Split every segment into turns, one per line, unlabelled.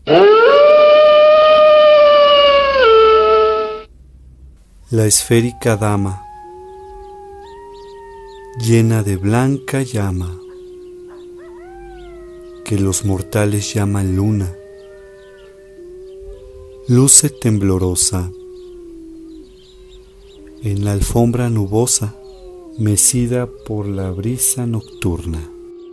La esférica dama, llena de blanca llama, que los mortales llaman luna, luce temblorosa en la alfombra nubosa, mecida por la brisa nocturna.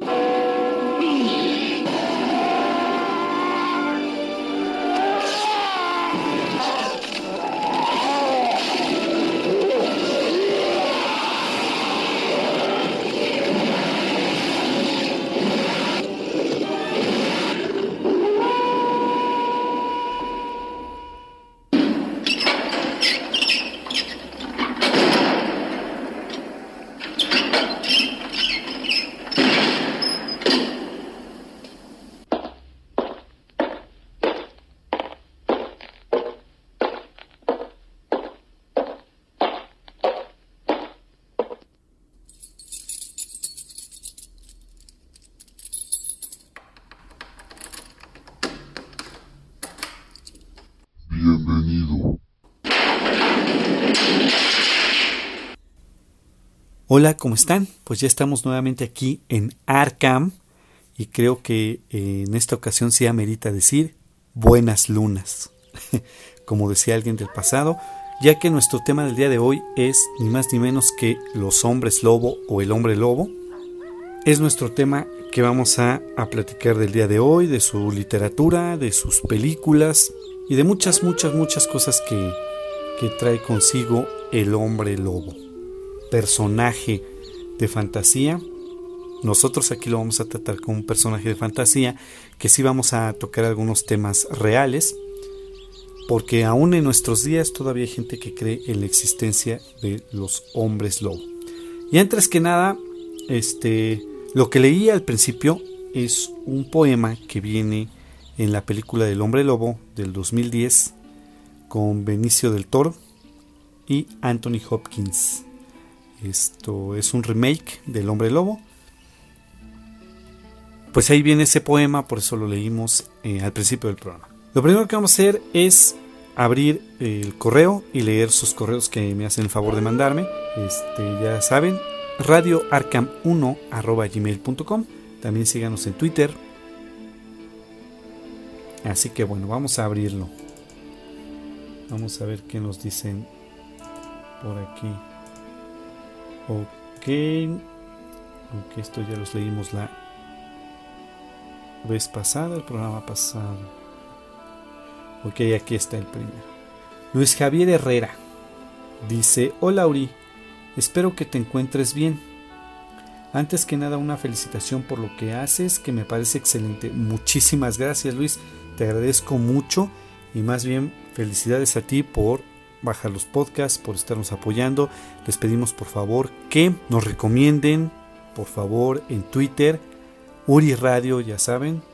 Bienvenido.
Hola, ¿cómo están? Pues ya estamos nuevamente aquí en Arkham y creo que en esta ocasión sí amerita decir buenas lunas, como decía alguien del pasado, ya que nuestro tema del día de hoy es ni más ni menos que los hombres lobo o el hombre lobo. Es nuestro tema que vamos a platicar del día de hoy, de su literatura, de sus películas y de muchas cosas que trae consigo el hombre lobo. Personaje de fantasía. Nosotros aquí lo vamos a tratar como un personaje de fantasía, que sí vamos a tocar algunos temas reales, porque aún en nuestros días todavía hay gente que cree en la existencia de los hombres lobo. Y antes que nada, lo que leí al principio es un poema que viene en la película del Hombre Lobo del 2010 con Benicio del Toro y Anthony Hopkins. Esto es un remake del Hombre Lobo. Pues ahí viene ese poema, por eso lo leímos al principio del programa. Lo primero que vamos a hacer es abrir el correo y leer sus correos que me hacen el favor de mandarme. Ya saben, radioarkham1@gmail.com. También síganos en Twitter. Así que bueno, vamos a abrirlo. Vamos a ver qué nos dicen por aquí. Ok, aunque esto ya los leímos la vez pasada, el programa pasado. Ok, aquí está el primero. Luis Javier Herrera dice: hola Uri, espero que te encuentres bien. Antes que nada, una felicitación por lo que haces, que me parece excelente. Muchísimas gracias, Luis, te agradezco mucho y más bien felicidades a ti por bajar los podcasts, por estarnos apoyando. Les pedimos por favor que nos recomienden, por favor, en Twitter, Uri Radio, ya saben.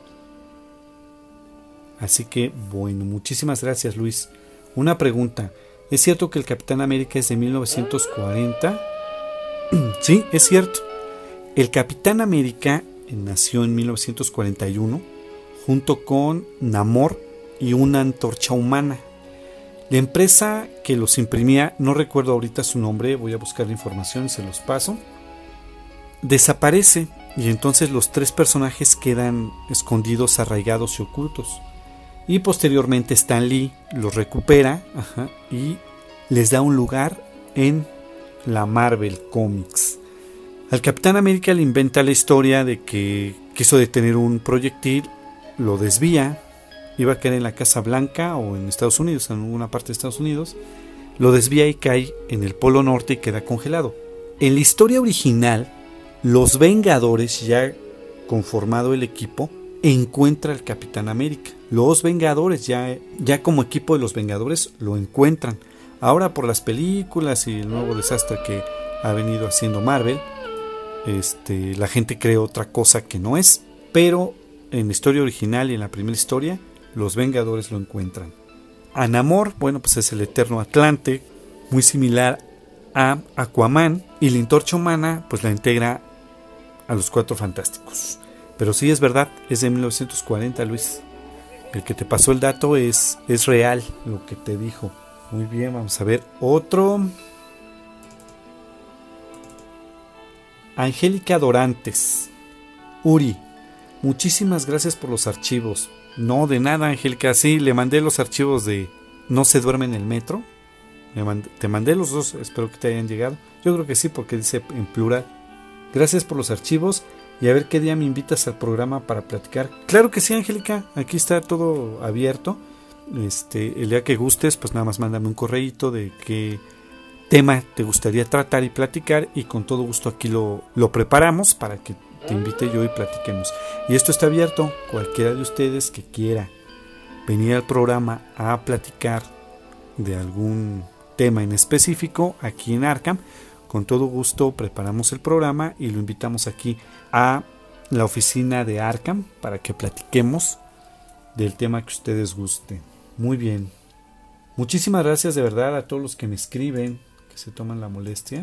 Así que bueno, muchísimas gracias, Luis. Una pregunta: ¿es cierto que el Capitán América es de 1940? Sí, es cierto. El Capitán América nació en 1941 junto con Namor y una antorcha humana. La empresa que los imprimía, no recuerdo ahorita su nombre, voy a buscar la información y se los paso, desaparece y entonces los tres personajes quedan escondidos, arraigados y ocultos. Y posteriormente Stan Lee los recupera y les da un lugar en la Marvel Comics. Al Capitán América le inventa la historia de que quiso detener un proyectil, lo desvía, iba a caer en la Casa Blanca o en Estados Unidos, en alguna parte de Estados Unidos, lo desvía y cae en el Polo Norte y queda congelado. En la historia original, los Vengadores, ya conformado el equipo, encuentra al Capitán América. Los Vengadores, ya como equipo de los Vengadores, lo encuentran. Ahora por las películas y el nuevo desastre que ha venido haciendo Marvel, la gente cree otra cosa que no es, pero en la historia original y en la primera historia, los Vengadores lo encuentran. A Namor, bueno, pues es el eterno Atlante, muy similar a Aquaman, y la antorcha humana pues la integra a los Cuatro Fantásticos. Pero sí es verdad, es de 1940, Luis. el que te pasó el dato es real lo que te dijo. Muy bien, vamos a ver otro. Angélica Dorantes. Uri, muchísimas gracias por los archivos. No, de nada, Angélica. Sí, le mandé los archivos de No se duerme en el metro. Te mandé los dos, espero que te hayan llegado. Yo creo que sí, porque dice en plural. Gracias por los archivos y a ver qué día me invitas al programa para platicar. Claro que sí, Angélica, aquí está todo abierto. El día que gustes, pues nada más mándame un correíto de qué tema te gustaría tratar y platicar, y con todo gusto aquí lo preparamos para que te invite yo y platiquemos. Y esto está abierto, cualquiera de ustedes que quiera venir al programa a platicar de algún tema en específico aquí en Arkham, con todo gusto preparamos el programa y lo invitamos aquí a la oficina de Arkham para que platiquemos del tema que ustedes gusten. Muy bien, muchísimas gracias de verdad a todos los que me escriben, que se toman la molestia.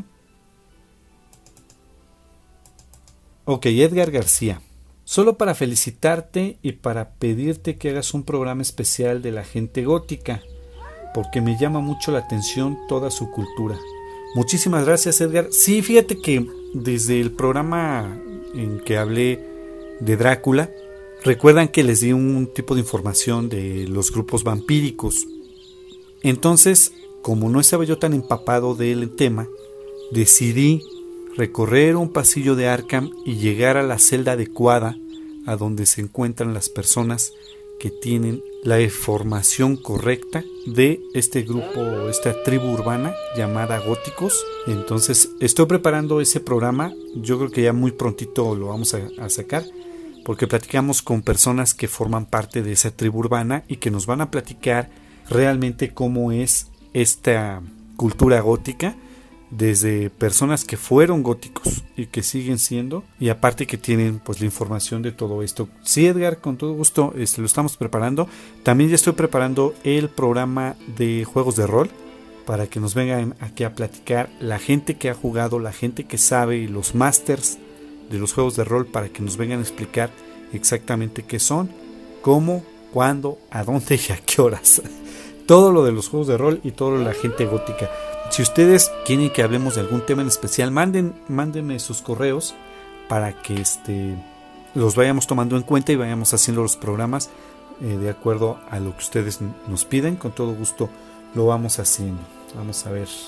Ok, Edgar García. Solo para felicitarte y para pedirte que hagas un programa especial de la gente gótica, porque me llama mucho la atención toda su cultura. Muchísimas gracias, Edgar. Sí, fíjate que desde el programa en que hablé de Drácula, recuerdan que les di un tipo de información de los grupos vampíricos. Entonces, como no estaba yo tan empapado del tema, decidí recorrer un pasillo de Arkham y llegar a la celda adecuada a donde se encuentran las personas que tienen la formación correcta de este grupo, esta tribu urbana llamada góticos. Entonces estoy preparando ese programa, yo creo que ya muy prontito lo vamos a sacar, porque platicamos con personas que forman parte de esa tribu urbana y que nos van a platicar realmente cómo es esta cultura gótica, desde personas que fueron góticos y que siguen siendo, y aparte que tienen pues la información de todo esto. Sí, Edgar, con todo gusto lo estamos preparando. También ya estoy preparando el programa de juegos de rol para que nos vengan aquí a platicar la gente que ha jugado, la gente que sabe, y los masters de los juegos de rol, para que nos vengan a explicar exactamente qué son, cómo, cuándo, a dónde y a qué horas. Todo lo de los juegos de rol y todo lo de la gente gótica. Si ustedes quieren que hablemos de algún tema en especial, mándenme sus correos para que los vayamos tomando en cuenta y vayamos haciendo los programas de acuerdo a lo que ustedes nos piden. Con todo gusto lo vamos haciendo. Vamos a ver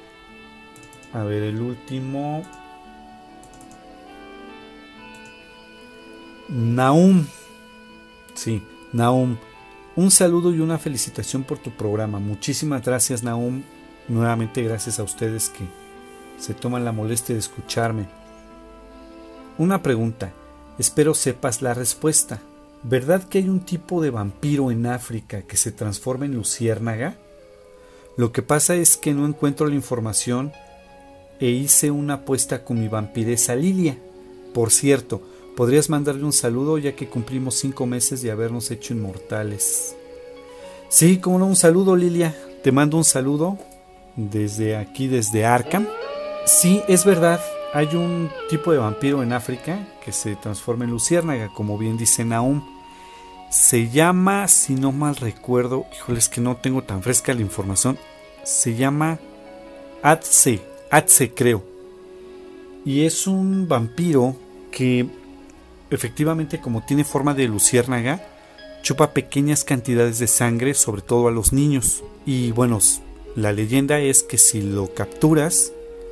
el último. Nahum. Sí, Nahum. Un saludo y una felicitación por tu programa. Muchísimas gracias, Nahum. Nuevamente gracias a ustedes que se toman la molestia de escucharme. Una pregunta, espero sepas la respuesta. ¿Verdad que hay un tipo de vampiro en África que se transforma en luciérnaga? Lo que pasa es que no encuentro la información e hice una apuesta con mi vampiresa Lilia. Por cierto, podrías mandarle un saludo ya que cumplimos 5 meses de habernos hecho inmortales. Sí, como no, un saludo, Lilia. Te mando un saludo desde aquí, desde Arkham. Sí, es verdad, hay un tipo de vampiro en África que se transforma en luciérnaga, como bien dice Nahum. Se llama, si no mal recuerdo, híjole, es que no tengo tan fresca la información, se llama Atse creo. Y es un vampiro que efectivamente, como tiene forma de luciérnaga, chupa pequeñas cantidades de sangre, sobre todo a los niños. Y bueno, la leyenda es que si lo capturas,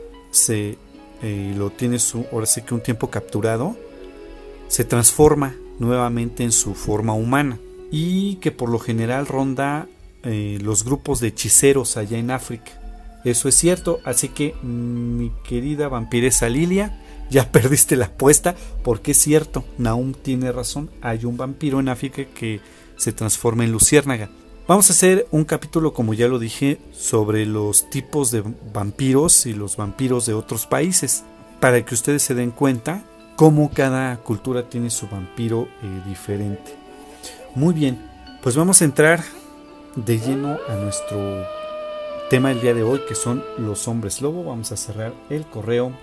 lo tienes ahora sí que un tiempo capturado, se transforma nuevamente en su forma humana, y que por lo general ronda los grupos de hechiceros allá en África. Eso es cierto, así que mi querida vampiresa Lilia, ya perdiste la apuesta, porque es cierto, Nahum tiene razón, hay un vampiro en África que se transforma en luciérnaga. Vamos a hacer un capítulo, como ya lo dije, sobre los tipos de vampiros y los vampiros de otros países, para que ustedes se den cuenta cómo cada cultura tiene su vampiro diferente. Muy bien, pues vamos a entrar de lleno a nuestro tema del día de hoy, que son los hombres lobo. Vamos a cerrar el correo.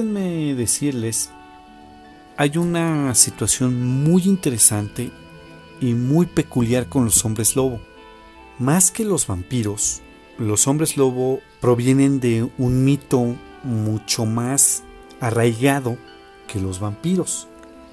Permítanme decirles, hay una situación muy interesante y muy peculiar con los hombres lobo. Más que los vampiros, los hombres lobo provienen de un mito mucho más arraigado que los vampiros.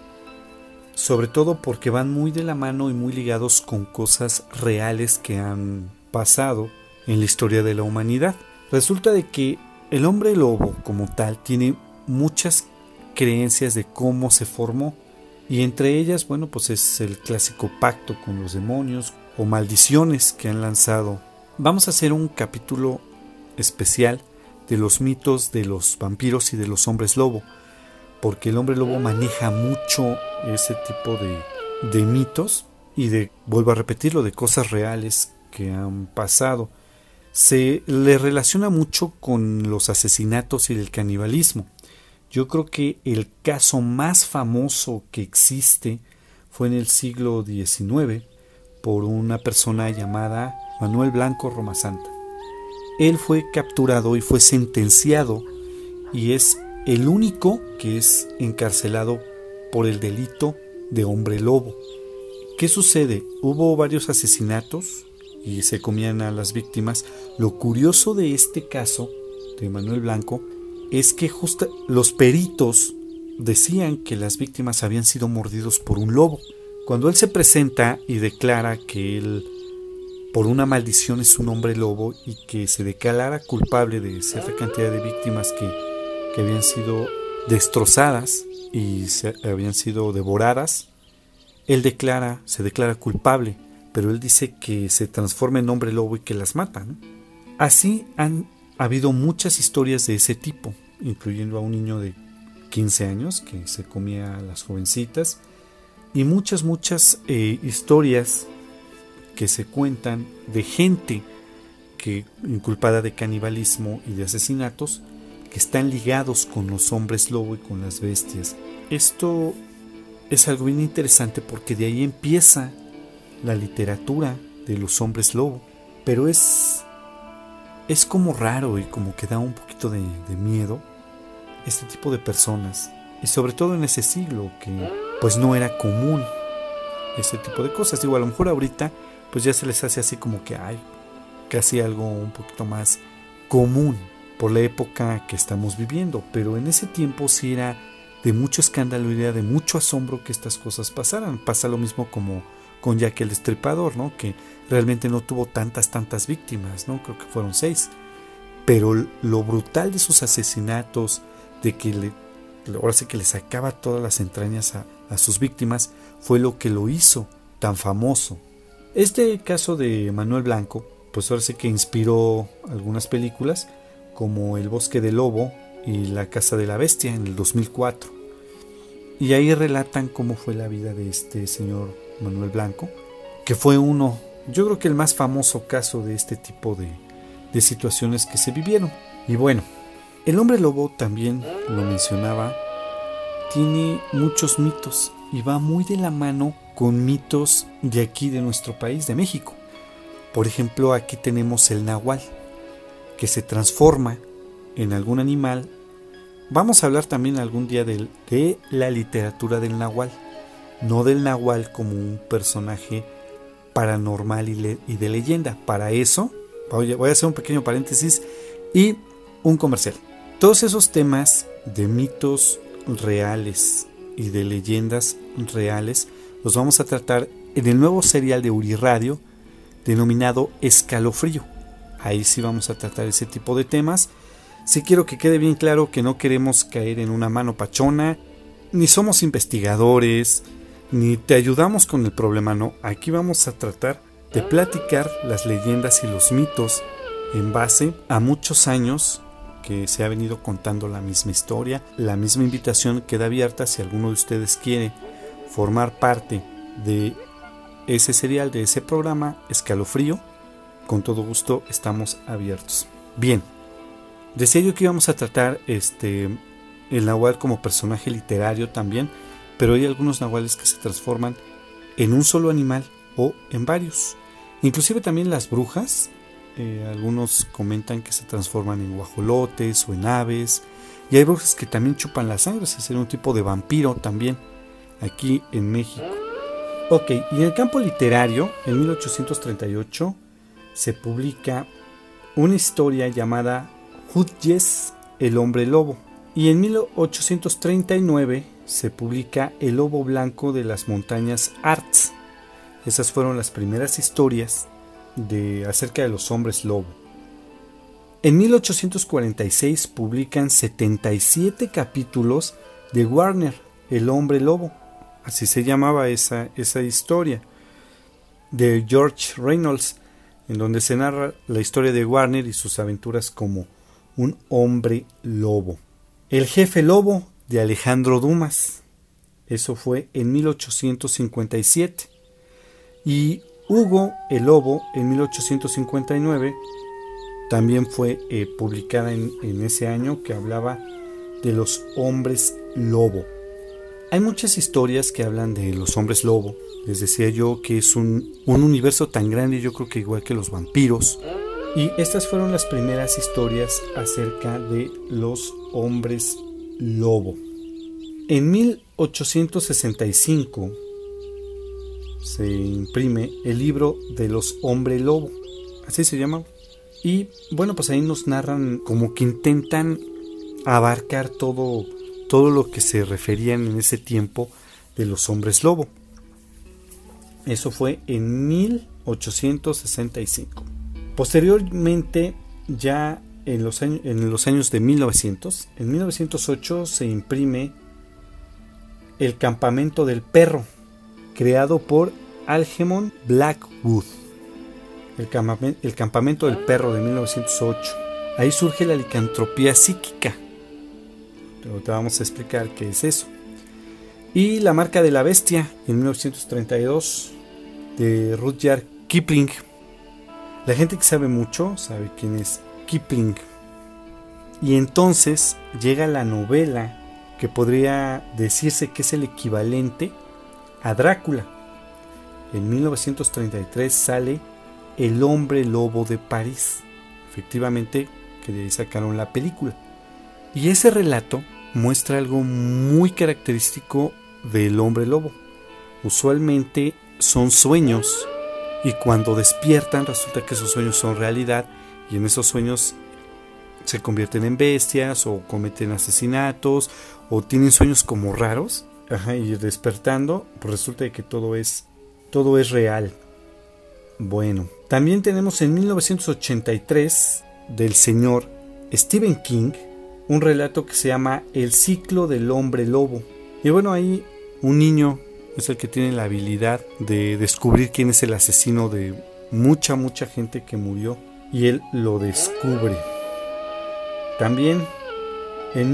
Sobre todo porque van muy de la mano y muy ligados con cosas reales que han pasado en la historia de la humanidad. Resulta de que el hombre lobo como tal tiene muchas creencias de cómo se formó, y entre ellas, bueno, pues es el clásico pacto con los demonios o maldiciones que han lanzado. Vamos a hacer un capítulo especial de los mitos de los vampiros y de los hombres lobo, porque el hombre lobo maneja mucho ese tipo de mitos y vuelvo a repetirlo, de cosas reales que han pasado. Se le relaciona mucho con los asesinatos y el canibalismo. Yo creo que el caso más famoso que existe fue en el siglo XIX por una persona llamada Manuel Blanco Romasanta. Él fue capturado y fue sentenciado y es el único que es encarcelado por el delito de hombre lobo. ¿Qué sucede? Hubo varios asesinatos y se comían a las víctimas. Lo curioso de este caso de Manuel Blanco es que justo los peritos decían que las víctimas habían sido mordidos por un lobo. Cuando él se presenta y declara que él por una maldición es un hombre lobo y que se declarara culpable de cierta cantidad de víctimas que habían sido destrozadas y habían sido devoradas, él se declara culpable, pero él dice que se transforma en hombre lobo y que las mata, ¿no? Así han habido muchas historias de ese tipo, incluyendo a un niño de 15 años que se comía a las jovencitas, y muchas historias que se cuentan de gente que inculpada de canibalismo y de asesinatos que están ligados con los hombres lobo y con las bestias. Esto es algo bien interesante porque de ahí empieza la literatura de los hombres lobo, pero es como raro y como que da un poquito de miedo este tipo de personas, y sobre todo en ese siglo que pues no era común ese tipo de cosas. Digo, a lo mejor ahorita pues ya se les hace así como que hay casi algo un poquito más común por la época que estamos viviendo, pero en ese tiempo sí era de mucho escándalo y era de mucho asombro que estas cosas pasaran. Pasa lo mismo como con Jack el Destripador, ¿no? Que realmente no tuvo tantas víctimas, ¿no? Creo que fueron 6, pero lo brutal de sus asesinatos, de que ahora sí que le sacaba todas las entrañas a sus víctimas, fue lo que lo hizo tan famoso. Este caso de Manuel Blanco, pues ahora sí que inspiró algunas películas como El Bosque del Lobo y La Casa de la Bestia en el 2004. Y ahí relatan cómo fue la vida de este señor Manuel Blanco, que fue yo creo que el más famoso caso de este tipo de situaciones que se vivieron. Y bueno, el hombre lobo, también lo mencionaba, tiene muchos mitos y va muy de la mano con mitos de aquí, de nuestro país, de México. Por ejemplo, aquí tenemos el nahual, que se transforma en algún animal. Vamos a hablar también algún día de la literatura del nahual, no del nahual como un personaje paranormal y de leyenda. Para eso voy a hacer un pequeño paréntesis y un comercial. Todos esos temas de mitos reales y de leyendas reales los vamos a tratar en el nuevo serial de Uri Radio denominado Escalofrío. Ahí sí vamos a tratar ese tipo de temas. Sí quiero que quede bien claro que no queremos caer en una mano pachona, ni somos investigadores, ni te ayudamos con el problema, no. Aquí vamos a tratar de platicar las leyendas y los mitos en base a muchos años que se ha venido contando la misma historia. La misma invitación queda abierta si alguno de ustedes quiere formar parte de ese serial, de ese programa Escalofrío. Con todo gusto estamos abiertos. Bien, decía yo que íbamos a tratar el nahual como personaje literario también, pero hay algunos nahuales que se transforman en un solo animal o en varios. Inclusive también las brujas, algunos comentan que se transforman en guajolotes o en aves, y hay brujas que también chupan la sangre, es decir, un tipo de vampiro también aquí en México. Ok, y en el campo literario, en 1838, se publica una historia llamada Hudjes, el hombre lobo. Y en 1839 se publica El lobo blanco de las montañas Harz. Esas fueron las primeras historias acerca de los hombres lobo. En 1846 publican 77 capítulos de Warner, El hombre lobo. Así se llamaba esa historia, de George Reynolds, en donde se narra la historia de Warner y sus aventuras como un hombre lobo. El jefe lobo, de Alejandro Dumas. Eso fue en 1857. Y Hugo el lobo, en 1859, también fue publicada en ese año, que hablaba de los hombres lobo. Hay muchas historias que hablan de los hombres lobo. Les decía yo que es un universo tan grande, yo creo que igual que los vampiros. Y estas fueron las primeras historias acerca de los hombres lobo. En 1865 se imprime el libro de los hombres lobo, así se llama. Y bueno, pues ahí nos narran como que intentan abarcar todo lo que se referían en ese tiempo de los hombres lobo. Eso fue en 1865. Posteriormente, ya en los años de 1900, en 1908 se imprime El campamento del perro, creado por Algernon Blackwood. El campamento del perro de 1908. Ahí surge la licantropía psíquica. Pero te vamos a explicar qué es eso. Y La marca de la bestia, en 1932, de Rudyard Kipling. La gente que sabe mucho sabe quién es Kipling. Y entonces llega la novela que podría decirse que es el equivalente a Drácula. En 1933 sale El hombre lobo de París. Efectivamente, que de ahí sacaron la película. Y ese relato muestra algo muy característico del hombre lobo. Usualmente son sueños, y cuando despiertan resulta que esos sueños son realidad, y en esos sueños se convierten en bestias o cometen asesinatos o tienen sueños como raros. Y despertando pues resulta que todo es real. Bueno, también tenemos en 1983 del señor Stephen King un relato que se llama El ciclo del hombre lobo. Y bueno, ahí un niño es el que tiene la habilidad de descubrir quién es el asesino de mucha gente que murió, y él lo descubre. También en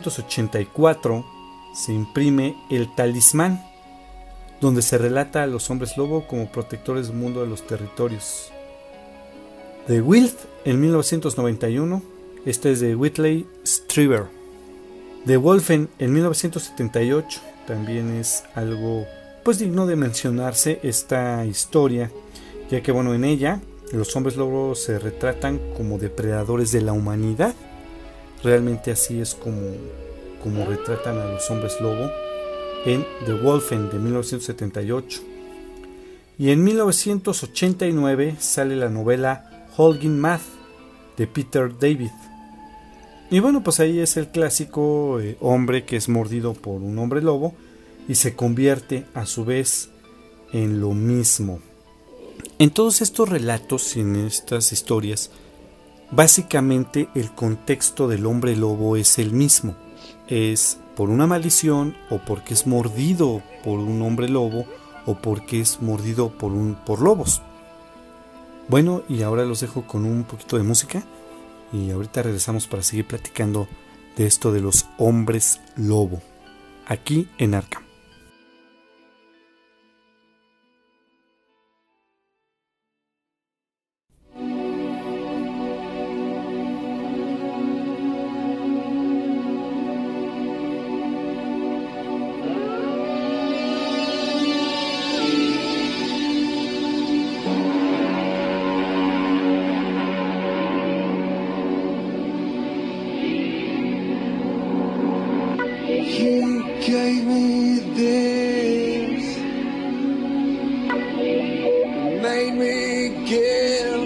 1984 se imprime El talismán, donde se relata a los hombres lobo como protectores del mundo de los territorios. The Wild, en 1991, este es de Whitley Strieber. The Wolfen, en 1978, también es algo pues digno de mencionarse esta historia, ya que bueno, en ella los hombres lobos se retratan como depredadores de la humanidad. Realmente así es como retratan a los hombres lobo en The Wolfen de 1978. Y en 1989 sale la novela Holgin Math de Peter David. Y bueno, pues ahí es el clásico hombre que es mordido por un hombre lobo y se convierte a su vez en lo mismo. En todos estos relatos y en estas historias, básicamente el contexto del hombre lobo es el mismo. Es por una maldición, o porque es mordido por un hombre lobo, o porque es mordido por lobos. Bueno, y ahora los dejo con un poquito de música, y ahorita regresamos para seguir platicando de esto de los hombres lobo, aquí en Arkham.
Gave me made me give.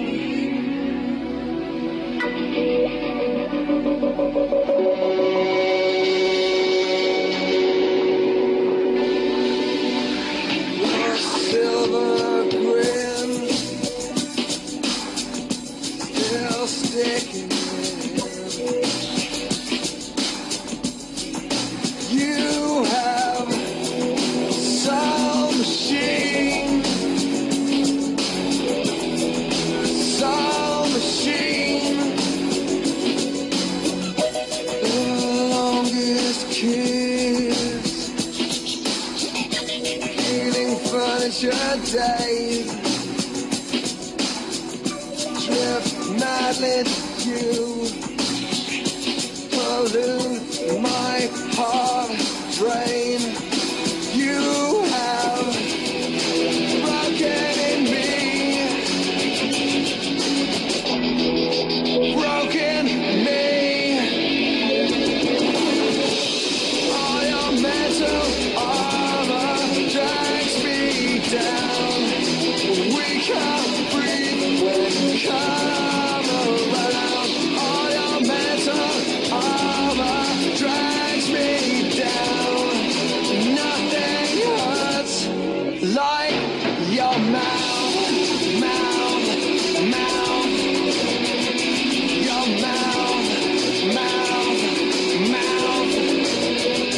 Your silver grin still sticking in. You have some machine, some machine. The longest kiss, healing furniture days, drift madly to you, pollute my heart, drain. You have broken in me, broken me. All your mental armor drags me down. We can't breathe when you come around. All your mental armor drags me down. Nothing hurts like your mouth, mouth, mouth. Your mouth, mouth, mouth.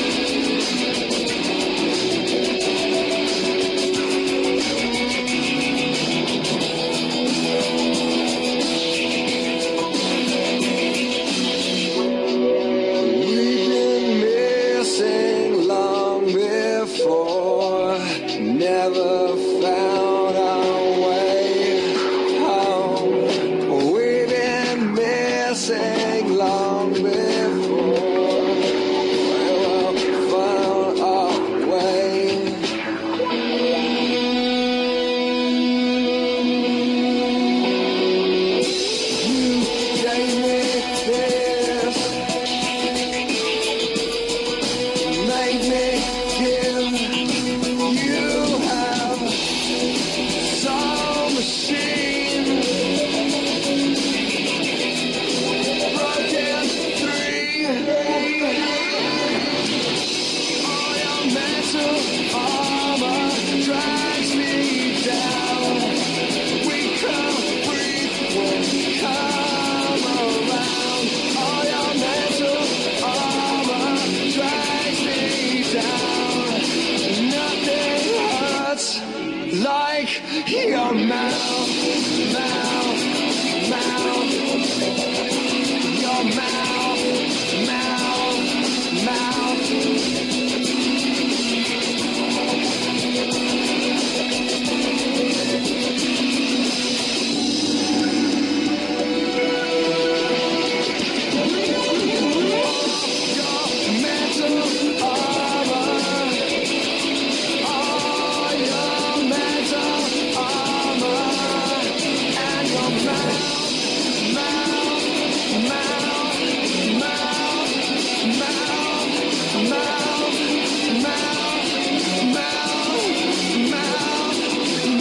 We've been missing long before, never found our way home. We've been missing long before, never found our way. You gave me this, made me give. You have some machine, broken free. All your mental armor drags me down. We can't breathe when you come around. All your mental armor drags me down. Nothing hurts like your mouth, mouth, mouth. Your mouth, mouth, mouth. Your mental armor, all your mental armor, and your mouth, mouth, mouth, mouth, mouth, mouth, mouth, mouth,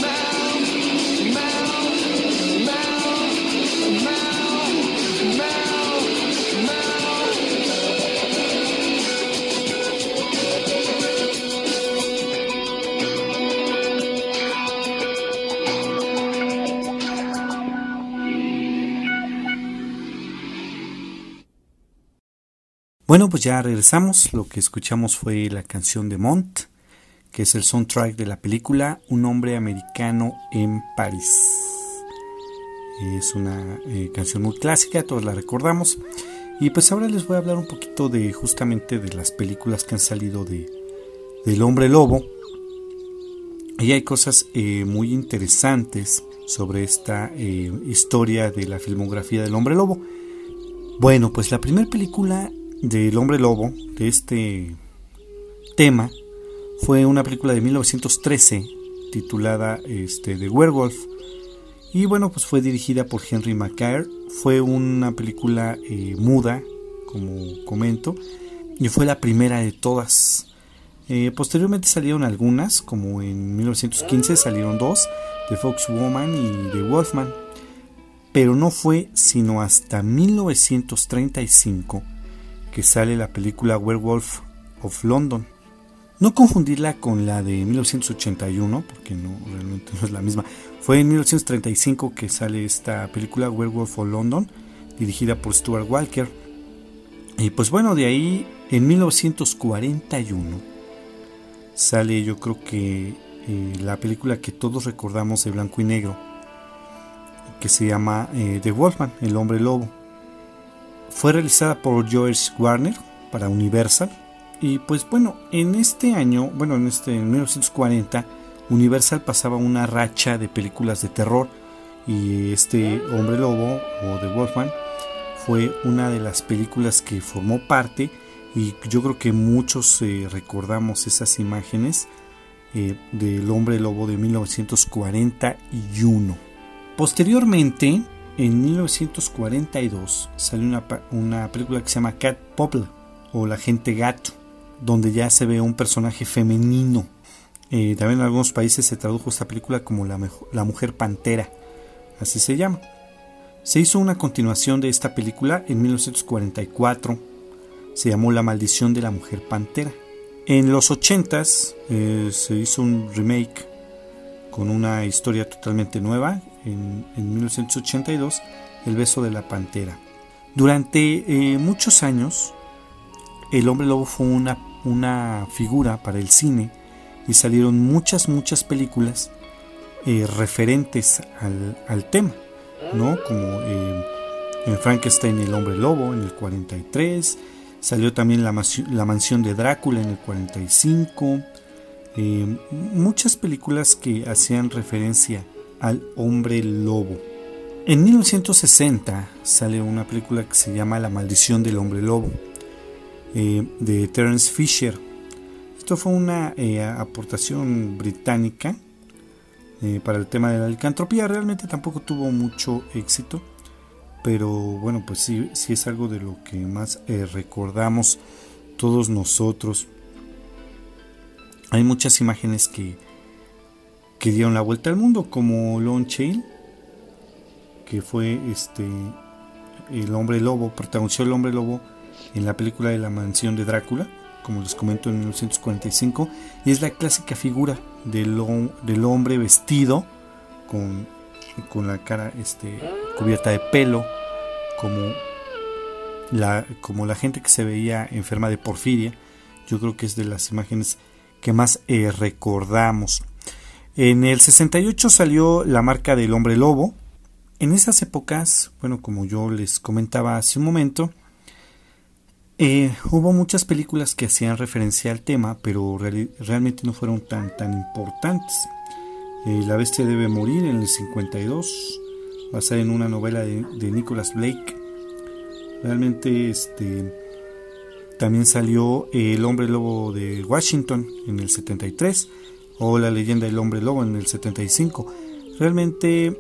Bueno, pues ya regresamos. Lo que escuchamos fue la canción de Mont, que es el soundtrack de la película Un hombre americano en París. Es una canción muy clásica, todos la recordamos. Y pues ahora les voy a hablar un poquito de justamente de las películas que han salido del Hombre Lobo. Y hay cosas muy interesantes sobre esta historia de la filmografía del Hombre Lobo. Bueno, pues la primera película del Hombre Lobo, de este tema, fue una película de 1913 titulada The Werewolf. Y bueno, pues fue dirigida por Henry Mackay. Fue una película muda, como comento, y fue la primera de todas. Posteriormente salieron algunas, como en 1915 salieron dos, The Foxwoman y The Wolfman. Pero no fue sino hasta 1935 que sale la película Werewolf of London. No confundirla con la de 1981, porque realmente no es la misma. Fue en 1935 que sale esta película Werewolf of London, dirigida por Stuart Walker. Y pues bueno, de ahí en 1941 sale, yo creo que la película que todos recordamos de blanco y negro, que se llama The Wolfman, el hombre lobo. Fue realizada por George Warner para Universal. Y pues bueno, en 1940, Universal pasaba una racha de películas de terror, y este hombre lobo o The Wolfman fue una de las películas que formó parte, y yo creo que muchos recordamos esas imágenes del hombre lobo de 1941. Posteriormente, en 1942 salió una película que se llama Cat Popple, o La gente gato, donde ya se ve un personaje femenino. También en algunos países se tradujo esta película como La mujer pantera, así se llama. Se hizo una continuación de esta película en 1944, se llamó La maldición de la mujer pantera. En los 80s se hizo un remake con una historia totalmente nueva, en 1982, El beso de la pantera. Durante muchos años, el hombre lobo fue una figura para el cine, y salieron muchas películas referentes al tema, ¿no? Como en Frankenstein el hombre lobo en el 43, salió también la mansión de Drácula en el 45, muchas películas que hacían referencia al hombre lobo. En 1960 sale una película que se llama La maldición del hombre lobo, de Terence Fisher. Esto fue una aportación británica para el tema de la licantropía. Realmente tampoco tuvo mucho éxito, pero bueno, pues sí es algo de lo que más recordamos todos nosotros. Hay muchas imágenes que dieron la vuelta al mundo, como Lon Chaney, que fue el hombre lobo, protagonizó el hombre lobo en la película de La mansión de Drácula, como les comento, en 1945, y es la clásica figura del hombre vestido con la cara cubierta de pelo, como la gente que se veía enferma de porfiria. Yo creo que es de las imágenes que más recordamos. En el 68 salió La marca del hombre lobo. En esas épocas, bueno, como yo les comentaba hace un momento, hubo muchas películas que hacían referencia al tema, pero realmente no fueron tan importantes. La bestia debe morir en el 52, basada en una novela de Nicholas Blake. Realmente también salió El hombre lobo de Washington en el 73, o La leyenda del hombre lobo en el 75. Realmente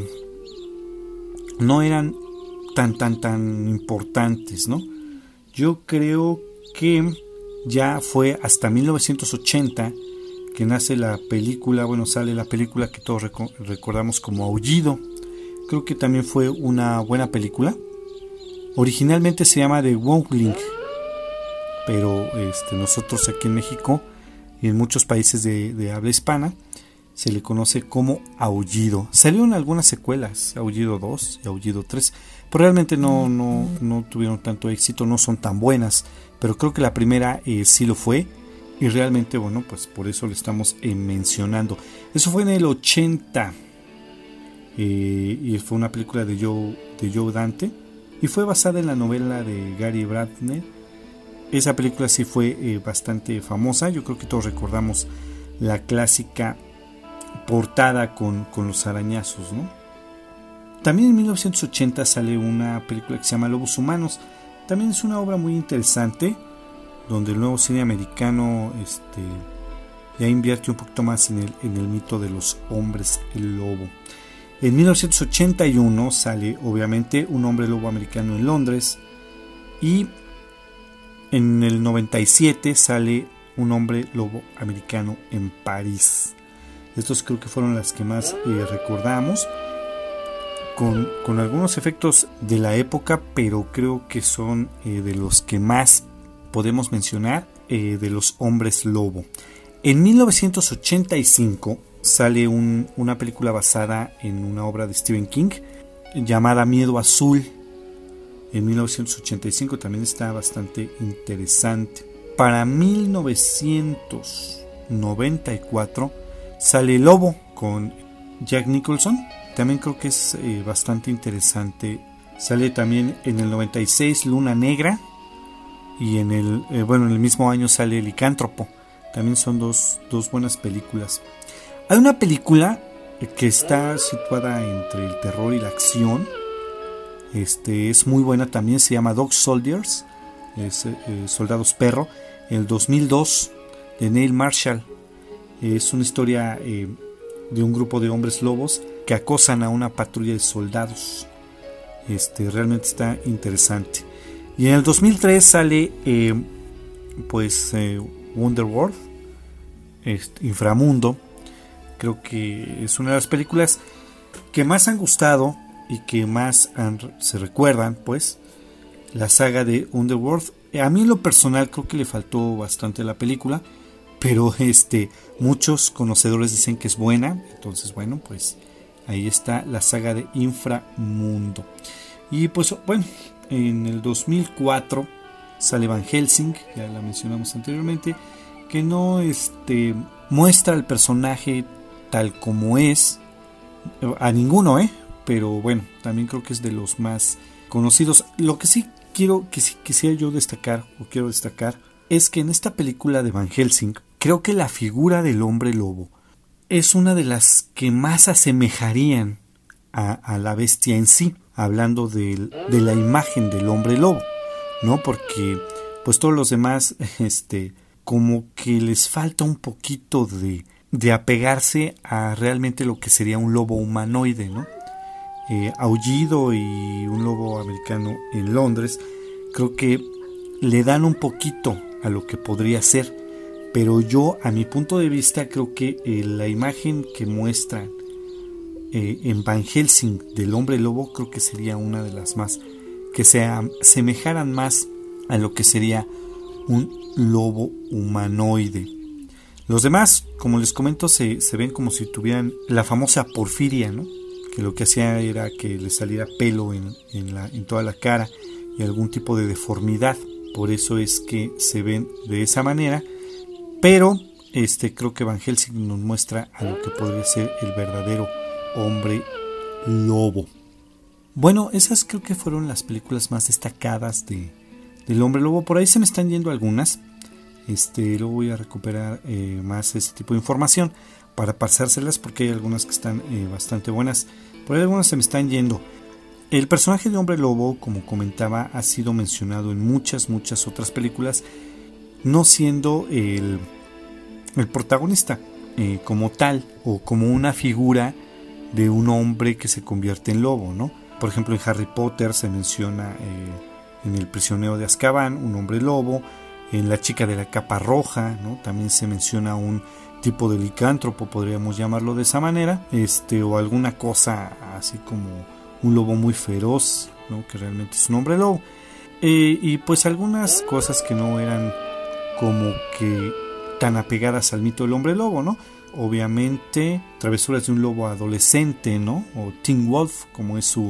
no eran tan importantes, ¿no? Yo creo que ya fue hasta 1980 que nace la película, sale la película que todos recordamos como Aullido. Creo que también fue una buena película. Originalmente se llama The Wowling, pero nosotros aquí en México y en muchos países de habla hispana se le conoce como Aullido. Salieron algunas secuelas, Aullido 2 y Aullido 3, pero realmente no tuvieron tanto éxito, no son tan buenas, pero creo que la primera sí lo fue, y realmente, pues por eso le estamos mencionando. Eso fue en el 80, y fue una película de Joe Dante, y fue basada en la novela de Gary Brandner. Esa película sí fue bastante famosa. Yo creo que todos recordamos la clásica portada con los arañazos, ¿no? También en 1980 sale una película que se llama Lobos Humanos. También es una obra muy interesante, donde el nuevo cine americano ya invierte un poquito más en el mito de los hombres lobo. En 1981 sale obviamente Un hombre lobo americano en Londres, y en el 97 sale Un hombre lobo americano en París. Estos creo que fueron las que más recordamos, con algunos efectos de la época, pero creo que son de los que más podemos mencionar, de los hombres lobo. En 1985 sale una película basada en una obra de Stephen King llamada Miedo Azul. En 1985 también está bastante interesante. Para 1994 sale Lobo con Jack Nicholson. También creo que es bastante interesante. Sale también en el 96 Luna Negra. Y en el mismo año sale Licántropo. También son dos buenas películas. Hay una película que está situada entre el terror y la acción. Es muy buena también. Se llama Dog Soldiers. Soldados Perro. El 2002 de Neil Marshall. Es una historia de un grupo de hombres lobos que acosan a una patrulla de soldados. Realmente está interesante. Y en el 2003 sale Wonderworld, Inframundo. Creo que es una de las películas que más han gustado y que más se recuerdan, pues, la saga de Underworld. A mí en lo personal creo que le faltó bastante a la película, pero muchos conocedores dicen que es buena. Entonces, bueno, pues ahí está la saga de Inframundo. Y pues bueno, en el 2004 sale Van Helsing, ya la mencionamos anteriormente, que no muestra al personaje tal como es, a ninguno, pero bueno, también creo que es de los más conocidos. Lo que sí quisiera yo destacar, es que en esta película de Van Helsing, creo que la figura del hombre lobo es una de las que más asemejarían a la bestia en sí, hablando de la imagen del hombre lobo, ¿no? Porque pues todos los demás como que les falta un poquito de apegarse a realmente lo que sería un lobo humanoide, ¿no? Aullido y un lobo americano en Londres creo que le dan un poquito a lo que podría ser, pero yo, a mi punto de vista, creo que la imagen que muestran en Van Helsing del hombre lobo, creo que sería una de las más que se asemejaran más a lo que sería un lobo humanoide. Los demás, como les comento, se ven como si tuvieran la famosa porfiria, ¿no? Que lo que hacía era que les saliera pelo en toda la cara y algún tipo de deformidad. Por eso es que se ven de esa manera. Pero creo que Van Helsing nos muestra a lo que podría ser el verdadero hombre lobo. Bueno, esas creo que fueron las películas más destacadas del hombre lobo. Por ahí se me están yendo algunas. Luego voy a recuperar más ese tipo de información para pasárselas, porque hay algunas que están bastante buenas. Por ahí algunas se me están yendo. El personaje de hombre lobo, como comentaba, ha sido mencionado en muchas otras películas, no siendo el protagonista como tal, o como una figura de un hombre que se convierte en lobo, ¿no? Por ejemplo, en Harry Potter se menciona en El prisionero de Azkaban un hombre lobo. En La chica de la capa roja, ¿no? También se menciona un tipo de licántropo, podríamos llamarlo de esa manera, o alguna cosa así como un lobo muy feroz, ¿no? Que realmente es un hombre lobo. Y pues algunas cosas que no eran como que tan apegadas al mito del hombre lobo, ¿no? Obviamente, Travesuras de un lobo adolescente, ¿no? O Teen Wolf, como es su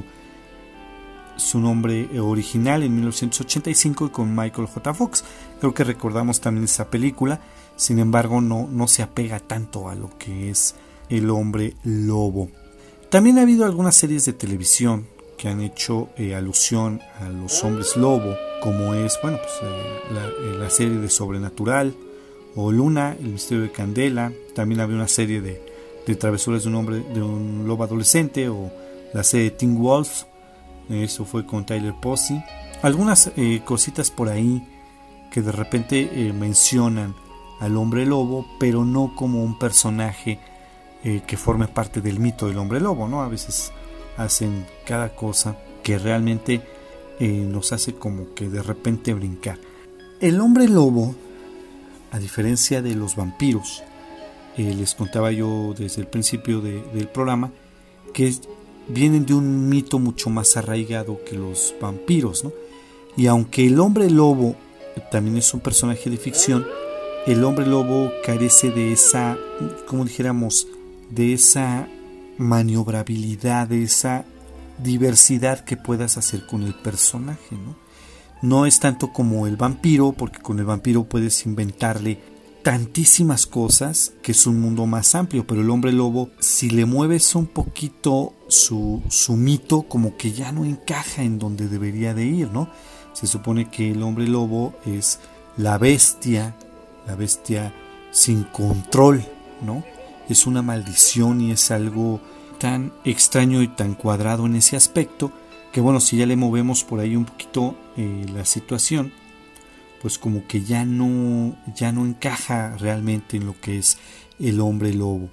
nombre original, en 1985, y con Michael J. Fox. Creo que recordamos también esa película. Sin embargo, no se apega tanto a lo que es el hombre lobo. También ha habido algunas series de televisión que han hecho alusión a los hombres lobo, como es, bueno, pues, la serie de Sobrenatural, o Luna, el misterio de Candela. También había una serie de Travesuras de un lobo adolescente, o la serie de Teen Wolf. Eso fue con Tyler Posey. Algunas cositas por ahí que de repente mencionan al hombre lobo, pero no como un personaje que forme parte del mito del hombre lobo, ¿no? A veces hacen cada cosa que realmente nos hace como que de repente brincar. El hombre lobo, a diferencia de los vampiros, les contaba yo desde el principio del programa, que vienen de un mito mucho más arraigado que los vampiros, ¿no? Y aunque el hombre lobo también es un personaje de ficción, el hombre lobo carece de esa, como dijéramos, de esa maniobrabilidad, de esa diversidad que puedas hacer con el personaje, ¿no? No es tanto como el vampiro, porque con el vampiro puedes inventarle tantísimas cosas, que es un mundo más amplio, pero el hombre lobo, si le mueves un poquito su mito, como que ya no encaja en donde debería de ir, ¿no? Se supone que el hombre lobo es la bestia sin control, ¿no? Es una maldición y es algo tan extraño y tan cuadrado en ese aspecto, que bueno, si ya le movemos por ahí un poquito la situación, pues como que ya no encaja realmente en lo que es el hombre lobo.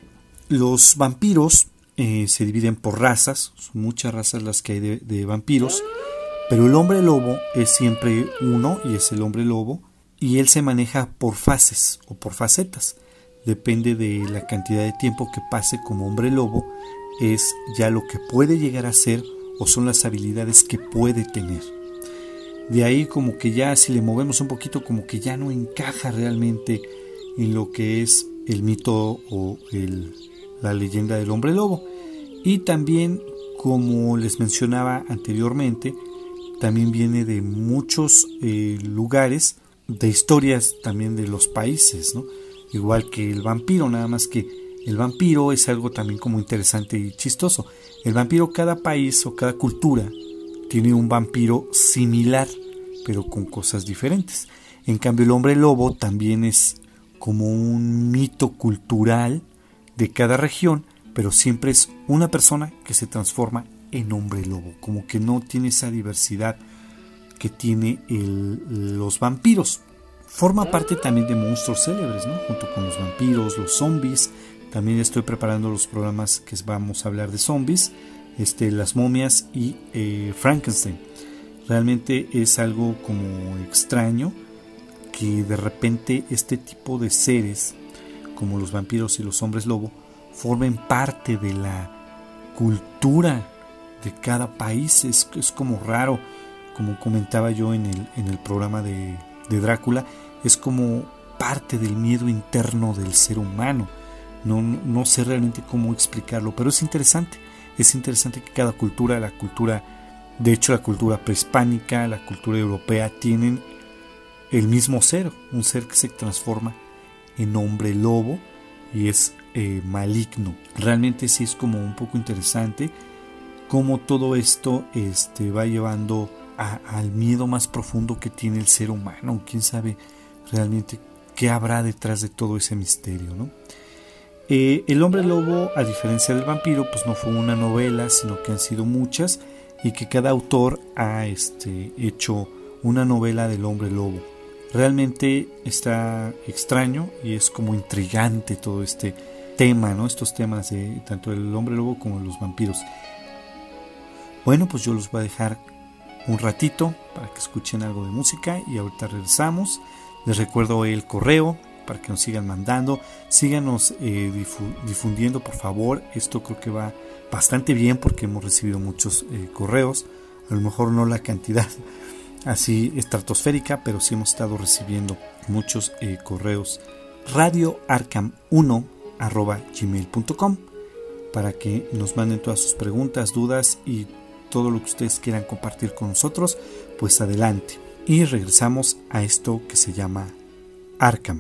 Los vampiros se dividen por razas, son muchas razas las que hay de vampiros, pero el hombre lobo es siempre uno y es el hombre lobo, y él se maneja por fases o por facetas. Depende de la cantidad de tiempo que pase como hombre lobo, es ya lo que puede llegar a ser o son las habilidades que puede tener. De ahí como que ya si le movemos un poquito, como que ya no encaja realmente en lo que es el mito o la leyenda del hombre lobo. Y también, como les mencionaba anteriormente, también viene de muchos lugares, de historias también de los países, ¿no? Igual que el vampiro, nada más que el vampiro es algo también como interesante y chistoso. El vampiro, cada país o cada cultura tiene un vampiro similar, pero con cosas diferentes. En cambio, el hombre lobo también es como un mito cultural de cada región, pero siempre es una persona que se transforma en hombre lobo, como que no tiene esa diversidad que tiene los vampiros. Forma parte también de monstruos célebres, ¿no? Junto con los vampiros, los zombies. También estoy preparando los programas que vamos a hablar de zombies, las momias y Frankenstein. Realmente es algo como extraño que de repente este tipo de seres, como los vampiros y los hombres lobo, formen parte de la cultura de cada país. Es como raro, como comentaba yo en el programa de Drácula, es como parte del miedo interno del ser humano. No sé realmente cómo explicarlo, pero es interesante que cada cultura, de hecho la cultura prehispánica, la cultura europea, tienen el mismo ser, un ser que se transforma en hombre lobo y es maligno. Realmente sí es como un poco interesante cómo todo esto va llevando al miedo más profundo que tiene el ser humano. Quién sabe realmente qué habrá detrás de todo ese misterio, ¿no? El hombre lobo, a diferencia del vampiro, pues no fue una novela, sino que han sido muchas, y que cada autor ha hecho una novela del hombre lobo. Realmente está extraño y es como intrigante todo este tema, ¿no? Estos temas de tanto el hombre lobo como los vampiros. Bueno, pues yo los voy a dejar un ratito para que escuchen algo de música y ahorita regresamos. Les recuerdo el correo para que nos sigan mandando, síganos difundiendo, por favor. Esto creo que va bastante bien porque hemos recibido muchos correos, a lo mejor no la cantidad así estratosférica, pero sí hemos estado recibiendo muchos correos. radioarkham1@gmail.com para que nos manden todas sus preguntas, dudas y todo lo que ustedes quieran compartir con nosotros, pues adelante. Y regresamos a esto que se llama Arkham.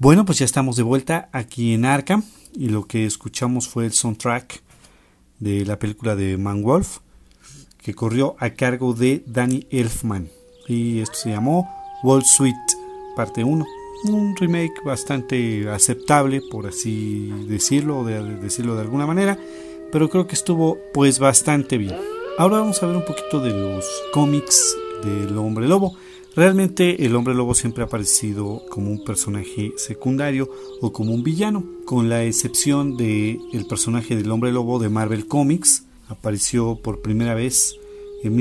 Bueno, pues ya estamos de vuelta aquí en Arkham y lo que escuchamos fue el soundtrack de la película de Man Wolf, que corrió a cargo de Danny Elfman, y esto se llamó Wall Suite parte 1, un remake bastante aceptable, por así decirlo, decirlo de alguna manera, pero creo que estuvo pues bastante bien. Ahora vamos a ver un poquito de los cómics del Hombre Lobo. Realmente el Hombre Lobo siempre ha aparecido como un personaje secundario o como un villano, con la excepción de el personaje del Hombre Lobo de Marvel Comics. Apareció por primera vez en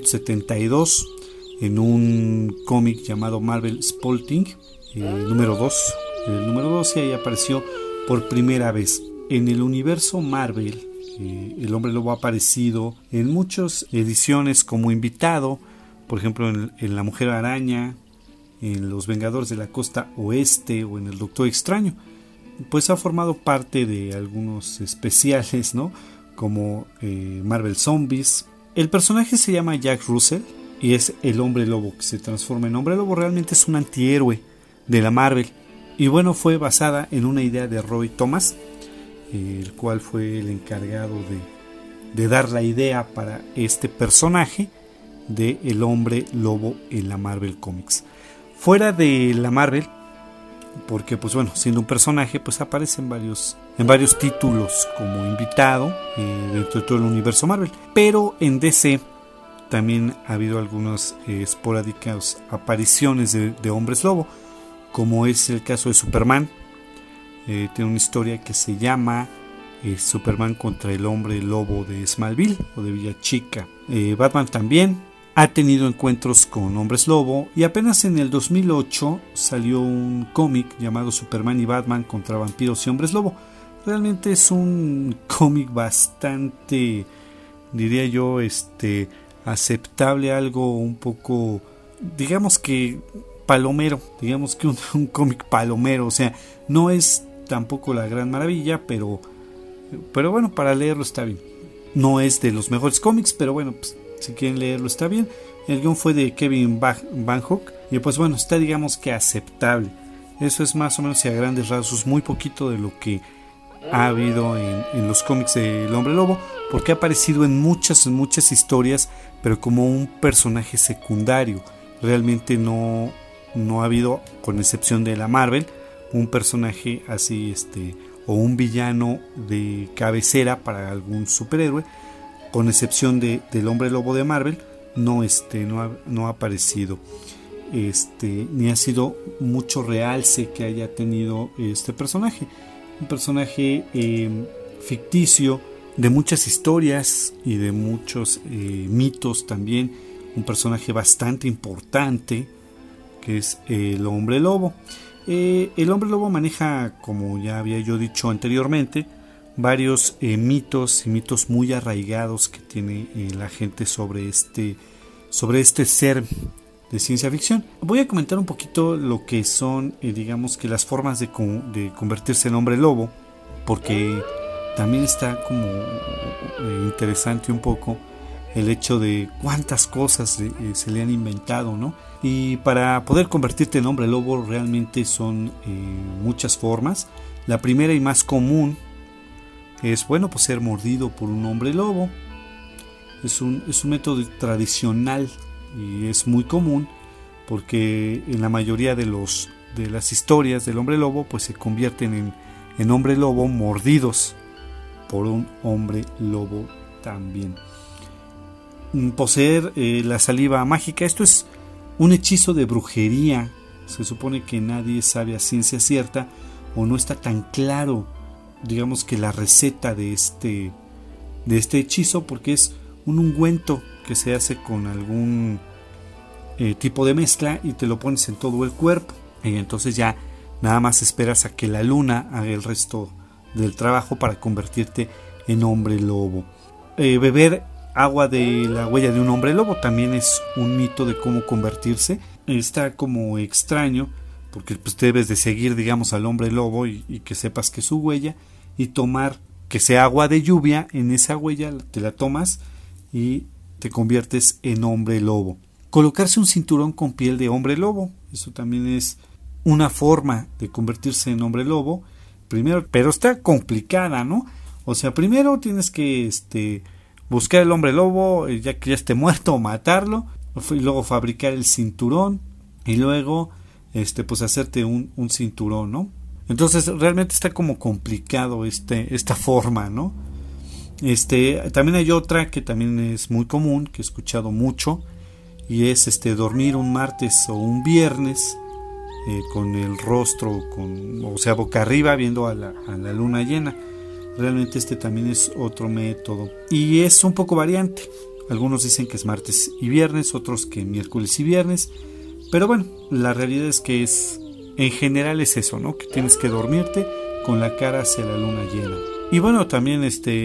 1972 en un cómic llamado Marvel Spotting, número 2. El número 2 y ahí apareció por primera vez. En el universo Marvel, el Hombre Lobo ha aparecido en muchas ediciones como invitado, por ejemplo en La Mujer Araña, en Los Vengadores de la Costa Oeste o en El Doctor Extraño. Pues ha formado parte de algunos especiales, ¿no? Como Marvel Zombies. El personaje se llama Jack Russell y es el Hombre Lobo que se transforma en Hombre Lobo. Realmente es un antihéroe de la Marvel, y bueno, fue basada en una idea de Roy Thomas, el cual fue el encargado de dar la idea para este personaje de el Hombre Lobo en la Marvel Comics. Fuera de la Marvel, porque pues bueno, siendo un personaje, pues aparece en varios títulos como invitado dentro de todo el universo Marvel. Pero en DC también ha habido algunas esporádicas apariciones de hombres lobo, como es el caso de Superman. Tiene una historia que se llama Superman contra el Hombre Lobo de Smallville o de Villa Chica. Batman también ha tenido encuentros con hombres lobo, y apenas en el 2008 salió un cómic llamado Superman y Batman contra vampiros y hombres lobo. Realmente es un cómic bastante, diría yo, aceptable, algo un poco, digamos que palomero, digamos que un cómic palomero, o sea, no es tampoco la gran maravilla, pero bueno, para leerlo está bien. No es de los mejores cómics, pero bueno, pues si quieren leerlo está bien. El guión fue de Kevin Van Hook y pues bueno, está digamos que aceptable. Eso es más o menos y a grandes rasgos muy poquito de lo que ha habido en los cómics del Hombre Lobo, porque ha aparecido en muchas historias, pero como un personaje secundario. Realmente no ha habido, con excepción de la Marvel, un personaje así o un villano de cabecera para algún superhéroe. Con excepción del Hombre Lobo de Marvel, no ha aparecido, ni ha sido mucho realce que haya tenido este personaje. Un personaje ficticio, de muchas historias y de muchos mitos también. Un personaje bastante importante, que es el Hombre Lobo. El Hombre Lobo maneja, como ya había yo dicho anteriormente, varios mitos y mitos muy arraigados que tiene la gente sobre este ser de ciencia ficción. Voy a comentar un poquito lo que son, digamos que las formas de convertirse en hombre lobo, porque también está como interesante un poco el hecho de cuántas cosas se le han inventado, ¿no? Y para poder convertirte en hombre lobo realmente son muchas formas. La primera y más común es, bueno, pues ser mordido por un hombre lobo. Es un método tradicional y es muy común, porque en la mayoría de las historias del hombre lobo pues se convierten en hombre lobo mordidos por un hombre lobo también. Poseer la saliva mágica, esto es un hechizo de brujería. Se supone que nadie sabe a ciencia cierta, o no está tan claro, digamos que la receta de este hechizo, porque es un ungüento que se hace con algún tipo de mezcla y te lo pones en todo el cuerpo, y entonces ya nada más esperas a que la luna haga el resto del trabajo para convertirte en hombre lobo. Beber agua de la huella de un hombre lobo también es un mito de cómo convertirse. Está como extraño, porque pues debes de seguir, digamos, al hombre lobo y que sepas que es su huella, y tomar que sea agua de lluvia. En esa huella te la tomas y te conviertes en hombre lobo. Colocarse un cinturón con piel de hombre lobo, eso también es una forma de convertirse en hombre lobo. Primero, pero está complicada, ¿no? O sea, primero tienes que buscar el hombre lobo, ya que ya esté muerto, o matarlo, y luego fabricar el cinturón, y luego pues hacerte un cinturón, ¿no? Entonces realmente está como complicado esta forma, ¿no? También hay otra que también es muy común, que he escuchado mucho, y es dormir un martes o un viernes con el rostro, o sea, boca arriba, viendo a la luna llena. Realmente también es otro método, y es un poco variante. Algunos dicen que es martes y viernes, otros que miércoles y viernes, pero bueno, la realidad es que en general es eso, ¿no? Que tienes que dormirte con la cara hacia la luna llena. Y bueno, también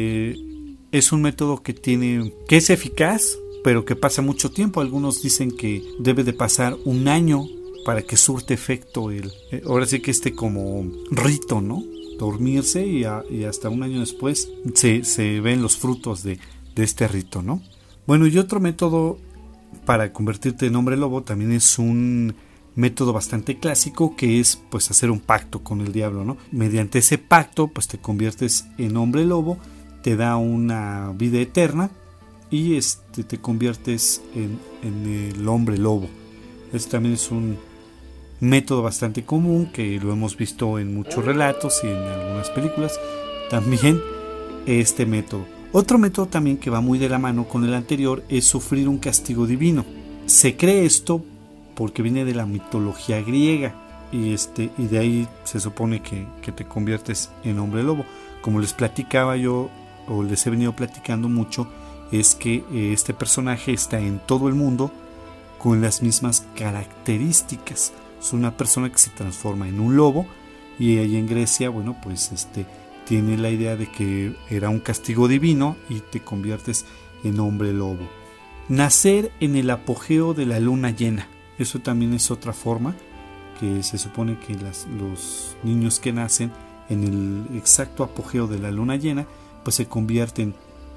es un método que es eficaz, pero que pasa mucho tiempo. Algunos dicen que debe de pasar un año para que surte efecto ahora sí que como rito, ¿no? Dormirse y hasta un año después se ven los frutos de este rito, ¿no? Bueno, y otro método para convertirte en hombre lobo también es un método bastante clásico, que es pues hacer un pacto con el diablo, ¿no? Mediante ese pacto pues te conviertes en hombre lobo, te da una vida eterna y te conviertes en el hombre lobo. Este también es un método bastante común, que lo hemos visto en muchos relatos y en algunas películas. También este método. Otro método también que va muy de la mano con el anterior es sufrir un castigo divino. Se cree esto porque viene de la mitología griega, y de ahí se supone que te conviertes en hombre lobo. Como les platicaba yo, o les he venido platicando mucho, es que este personaje está en todo el mundo con las mismas características. Es una persona que se transforma en un lobo, y ahí en Grecia, bueno, pues tiene la idea de que era un castigo divino y te conviertes en hombre lobo. Nacer en el apogeo de la luna llena. Eso también es otra forma, que se supone que los niños que nacen en el exacto apogeo de la luna llena, pues se convierten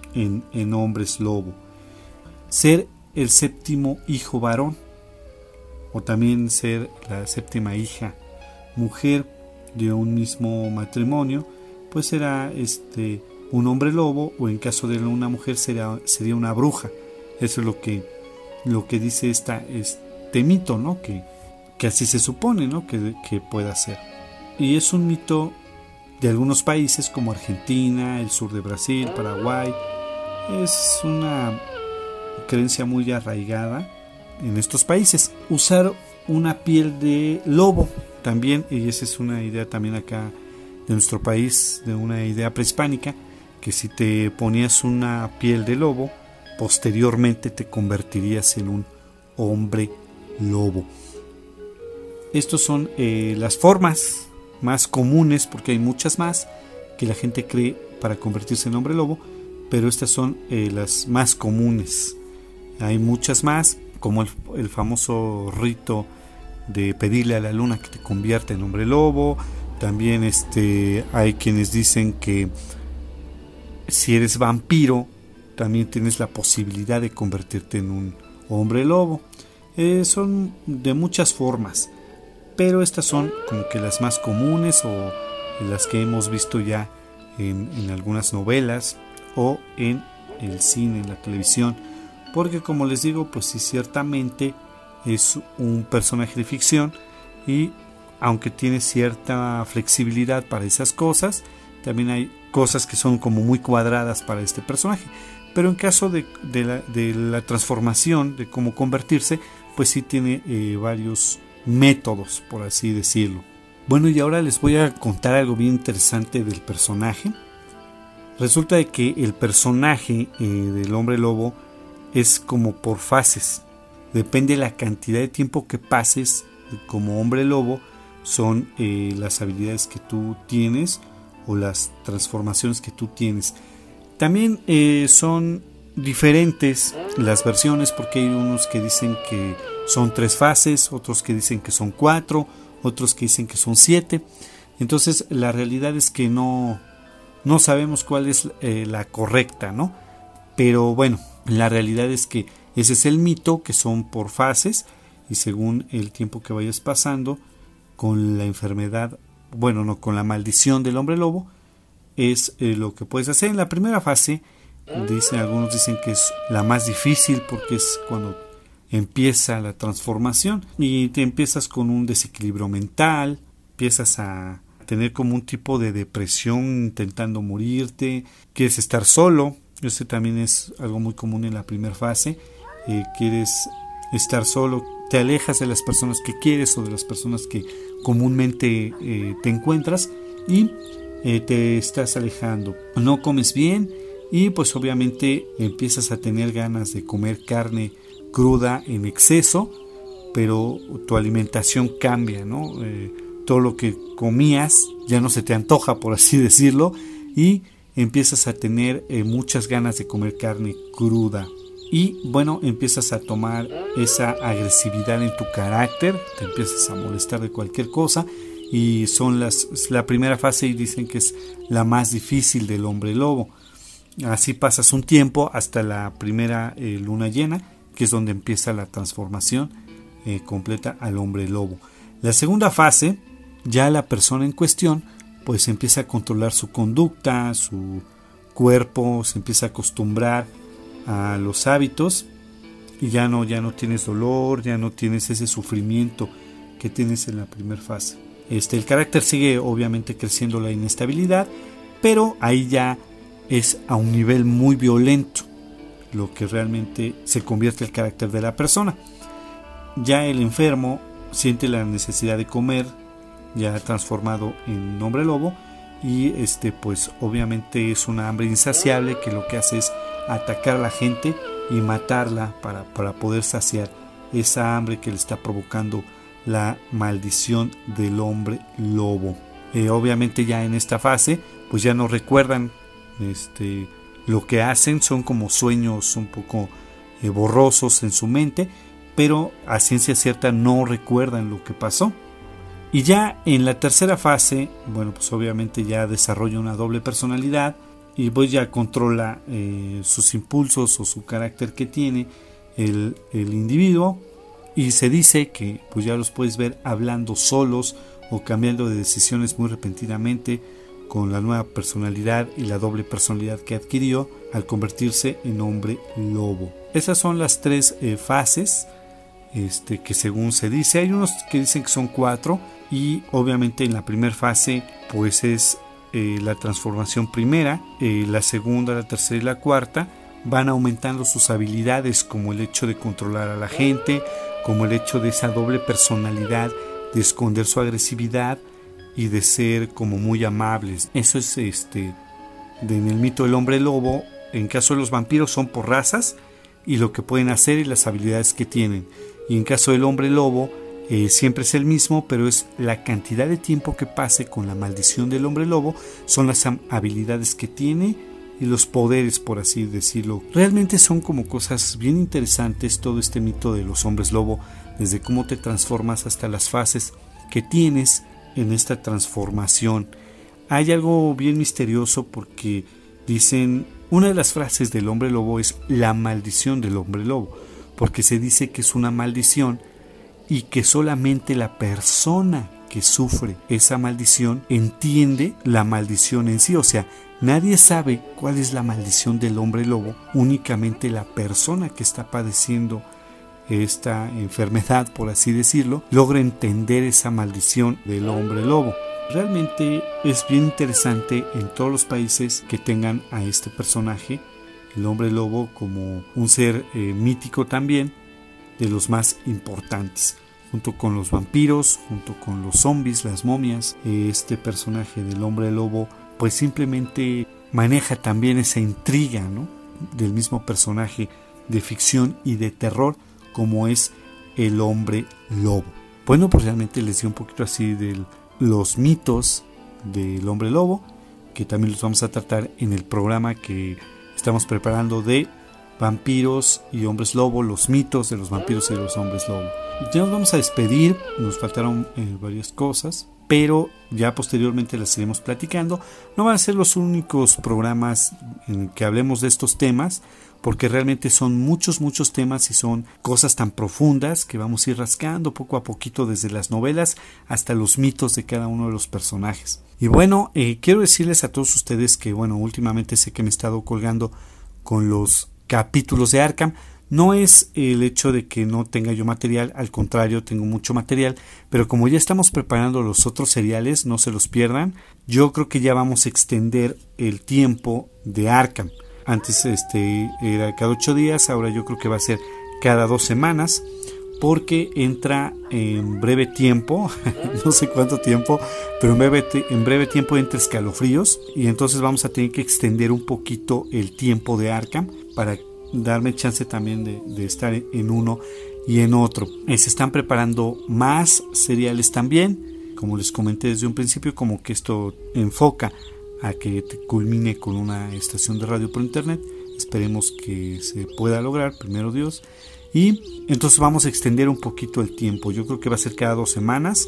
en hombres lobo. Ser el séptimo hijo varón, o también ser la séptima hija mujer de un mismo matrimonio, pues será un hombre lobo, o en caso de una mujer sería una bruja. Eso es lo que dice este mito, ¿no? Que así se supone, ¿no? que pueda ser. Y es un mito de algunos países como Argentina, el sur de Brasil, Paraguay. Es una creencia muy arraigada en estos países. Usar una piel de lobo también, y esa es una idea también acá de nuestro país, de una idea prehispánica, que si te ponías una piel de lobo, posteriormente te convertirías en un hombre lobo. Estos son las formas más comunes, porque hay muchas más que la gente cree para convertirse en hombre lobo, pero estas son las más comunes. Hay muchas más, como el famoso rito de pedirle a la luna que te convierta en hombre lobo. También hay quienes dicen que si eres vampiro también tienes la posibilidad de convertirte en un hombre lobo. Son de muchas formas, pero estas son como que las más comunes, o las que hemos visto ya en algunas novelas o en el cine, en la televisión, porque como les digo, pues sí, ciertamente es un personaje de ficción, y aunque tiene cierta flexibilidad para esas cosas, también hay cosas que son como muy cuadradas para este personaje. Pero en caso de la transformación, de cómo convertirse, pues sí tiene varios métodos, por así decirlo. Bueno, y ahora les voy a contar algo bien interesante del personaje. Resulta de que el personaje del hombre lobo es como por fases. Depende de la cantidad de tiempo que pases como hombre lobo, son las habilidades que tú tienes o las transformaciones que tú tienes. También son diferentes las versiones, porque hay unos que dicen que son 3 fases, otros que dicen que son 4, otros que dicen que son 7. Entonces la realidad es que no sabemos cuál es la correcta, ¿no? Pero bueno, la realidad es que ese es el mito, que son por fases, y según el tiempo que vayas pasando con la enfermedad, bueno, no, con la maldición del hombre lobo, es lo que puedes hacer. En la primera fase, algunos dicen que es la más difícil porque es cuando empieza la transformación y te empiezas con un desequilibrio mental, empiezas a tener como un tipo de depresión, intentando morirte, quieres estar solo. Este también es algo muy común en la primera fase. Quieres estar solo, te alejas de las personas que quieres o de las personas que comúnmente te encuentras y te estás alejando. No comes bien y pues obviamente empiezas a tener ganas de comer carne cruda en exceso, pero tu alimentación cambia, ¿no? Todo lo que comías ya no se te antoja, por así decirlo, y empiezas a tener muchas ganas de comer carne cruda. Y bueno, empiezas a tomar esa agresividad en tu carácter, te empiezas a molestar de cualquier cosa, y son la primera fase y dicen que es la más difícil del hombre lobo. Así pasas un tiempo hasta la primera luna llena, que es donde empieza la transformación completa al hombre lobo. La segunda fase, ya la persona en cuestión pues empieza a controlar su conducta, su cuerpo, se empieza a acostumbrar a los hábitos y ya no tienes dolor, ya no tienes ese sufrimiento que tienes en la primera fase. El carácter sigue obviamente creciendo, la inestabilidad, pero ahí ya es a un nivel muy violento lo que realmente se convierte el carácter de la persona. Ya el enfermo siente la necesidad de comer, ya transformado en hombre lobo, y pues obviamente es una hambre insaciable que lo que hace es atacar a la gente y matarla para poder saciar esa hambre que le está provocando la maldición del hombre lobo. Obviamente ya en esta fase pues ya no recuerdan lo que hacen, son como sueños un poco borrosos en su mente, pero a ciencia cierta no recuerdan lo que pasó. Y ya en la tercera fase, bueno, pues obviamente ya desarrolla una doble personalidad y pues ya controla sus impulsos o su carácter que tiene el individuo, y se dice que pues ya los puedes ver hablando solos o cambiando de decisiones muy repentinamente con la nueva personalidad y la doble personalidad que adquirió al convertirse en hombre lobo. Esas son las tres fases que según se dice. Hay unos que dicen que son 4, y obviamente en la primera fase pues es la transformación primera, la segunda, la tercera y la cuarta van aumentando sus habilidades, como el hecho de controlar a la gente, como el hecho de esa doble personalidad, de esconder su agresividad y de ser como muy amables. Eso es en el mito del hombre lobo. En caso de los vampiros son por razas y lo que pueden hacer y las habilidades que tienen, y en caso del hombre lobo siempre es el mismo, pero es la cantidad de tiempo que pase con la maldición del hombre lobo, son las habilidades que tiene y los poderes, por así decirlo. Realmente son como cosas bien interesantes todo este mito de los hombres lobo, desde cómo te transformas hasta las fases que tienes en esta transformación. Hay algo bien misterioso porque dicen, una de las frases del hombre lobo es la maldición del hombre lobo, porque se dice que es una maldición y que solamente la persona que sufre esa maldición entiende la maldición en sí. O sea, nadie sabe cuál es la maldición del hombre lobo, únicamente la persona que está padeciendo esta enfermedad, por así decirlo, logra entender esa maldición del hombre lobo. Realmente es bien interesante en todos los países que tengan a este personaje, el hombre lobo, como un ser mítico también, de los más importantes, junto con los vampiros, junto con los zombies, las momias. Este personaje del hombre lobo pues simplemente maneja también esa intriga, ¿no?, del mismo personaje de ficción y de terror como es el hombre lobo. Bueno, pues realmente les di un poquito así de los mitos del hombre lobo, que también los vamos a tratar en el programa que estamos preparando de vampiros y hombres lobo, los mitos de los vampiros y de los hombres lobo. Ya nos vamos a despedir, nos faltaron varias cosas, pero ya posteriormente las iremos platicando. No van a ser los únicos programas en que hablemos de estos temas, porque realmente son muchos temas y son cosas tan profundas que vamos a ir rascando poco a poquito desde las novelas hasta los mitos de cada uno de los personajes. Y bueno, quiero decirles a todos ustedes que bueno, últimamente sé que me he estado colgando con los capítulos de Arkham. No es el hecho de que no tenga yo material, al contrario, tengo mucho material, pero como ya estamos preparando los otros seriales, no se los pierdan. Yo creo que ya vamos a extender el tiempo de Arkham. Antes era cada 8 días, ahora yo creo que va a ser cada 2 semanas, porque entra en breve tiempo, no sé cuánto tiempo, pero en breve tiempo entra Escalofríos, y entonces vamos a tener que extender un poquito el tiempo de Arkham para darme chance también de estar en uno y en otro. Se están preparando más seriales también, como les comenté desde un principio, como que esto enfoca a que te culmine con una estación de radio por internet. Esperemos que se pueda lograr, primero Dios. Y entonces vamos a extender un poquito el tiempo. Yo creo que va a ser cada 2 semanas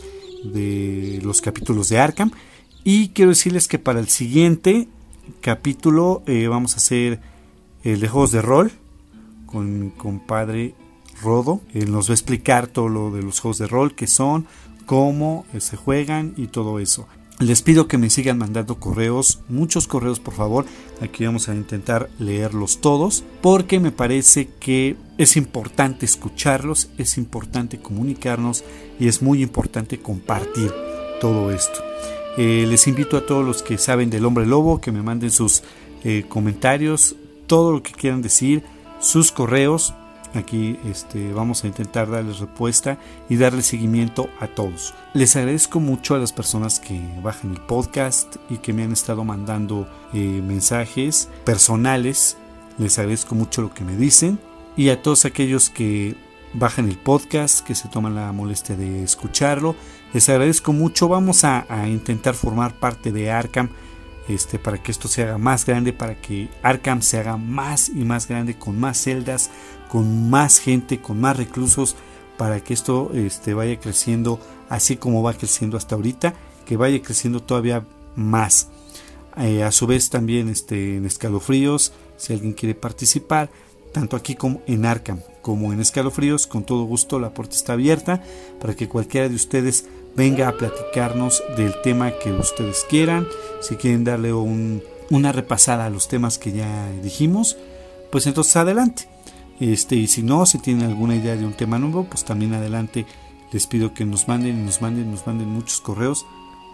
de los capítulos de Arkham. Y quiero decirles que para el siguiente capítulo vamos a hacer el de juegos de rol con mi compadre Rodo. Él nos va a explicar todo lo de los juegos de rol, qué son, cómo se juegan y todo eso. Les pido que me sigan mandando correos, muchos correos por favor. Aquí vamos a intentar leerlos todos, porque me parece que es importante escucharlos, es importante comunicarnos y es muy importante compartir todo esto. Les invito a todos los que saben del Hombre Lobo que me manden sus comentarios, todo lo que quieran decir, sus correos. Aquí vamos a intentar darles respuesta y darle seguimiento a todos. Les agradezco mucho a las personas que bajan el podcast y que me han estado mandando mensajes personales. Les agradezco mucho lo que me dicen. Y a todos aquellos que bajan el podcast, que se toman la molestia de escucharlo, les agradezco mucho. Vamos a intentar formar parte de Arkham, para que esto se haga más grande, para que Arkham se haga más y más grande, con más celdas, con más gente, con más reclusos, para que esto vaya creciendo así como va creciendo hasta ahorita, que vaya creciendo todavía más. A su vez también en Escalofríos, si alguien quiere participar, tanto aquí como en Arkham como en Escalofríos, con todo gusto la puerta está abierta para que cualquiera de ustedes venga a platicarnos del tema que ustedes quieran. Si quieren darle una repasada a los temas que ya dijimos, pues entonces adelante. Y si no, si tienen alguna idea de un tema nuevo, pues también adelante. Les pido que nos manden muchos correos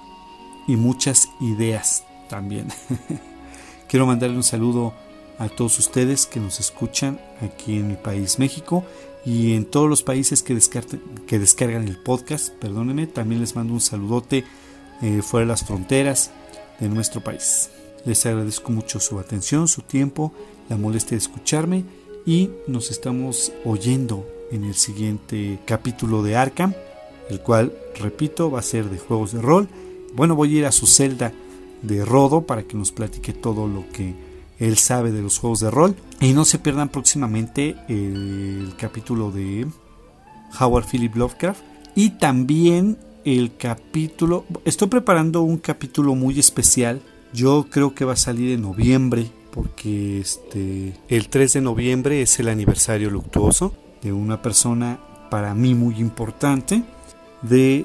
y muchas ideas también. Quiero mandarle un saludo a todos ustedes que nos escuchan aquí en mi país, México, y en todos los países que descargan el podcast. Perdónenme, también les mando un saludote fuera de las fronteras de nuestro país. Les agradezco mucho su atención, su tiempo, la molestia de escucharme, y nos estamos oyendo en el siguiente capítulo de Arkham, el cual, repito, va a ser de juegos de rol. Bueno, voy a ir a su celda de Rodo para que nos platique todo lo que él sabe de los juegos de rol. Y no se pierdan próximamente el capítulo de Howard Philip Lovecraft, y también el capítulo, estoy preparando un capítulo muy especial. Yo creo que va a salir en noviembre, porque el 3 de noviembre es el aniversario luctuoso de una persona para mí muy importante, de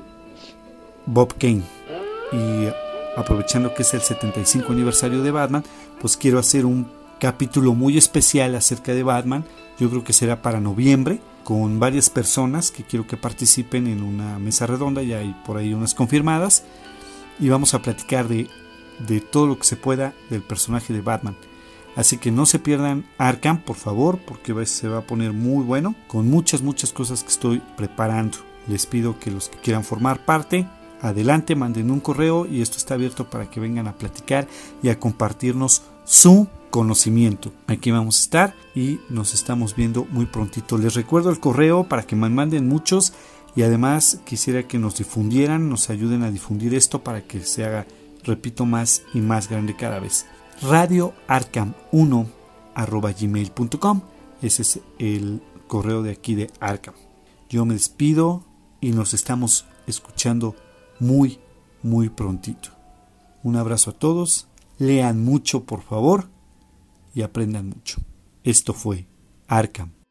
Bob Kane. Y aprovechando que es el 75 aniversario de Batman, pues quiero hacer un capítulo muy especial acerca de Batman. Yo creo que será para noviembre, con varias personas que quiero que participen en una mesa redonda. Ya hay por ahí unas confirmadas, y vamos a platicar de todo lo que se pueda del personaje de Batman. Así que no se pierdan Arkham, por favor, porque se va a poner muy bueno, con muchas cosas que estoy preparando. Les pido que los que quieran formar parte, adelante, manden un correo, y esto está abierto para que vengan a platicar y a compartirnos su conocimiento. Aquí vamos a estar y nos estamos viendo muy prontito. Les recuerdo el correo para que me manden muchos, y además quisiera que nos difundieran, nos ayuden a difundir esto para que se haga, repito, más y más grande cada vez. radioarkham1@gmail.com. Ese es el correo de aquí de Arkham. Yo me despido y nos estamos escuchando muy prontito. Un abrazo a todos, lean mucho por favor, y aprendan mucho. Esto fue Arkham.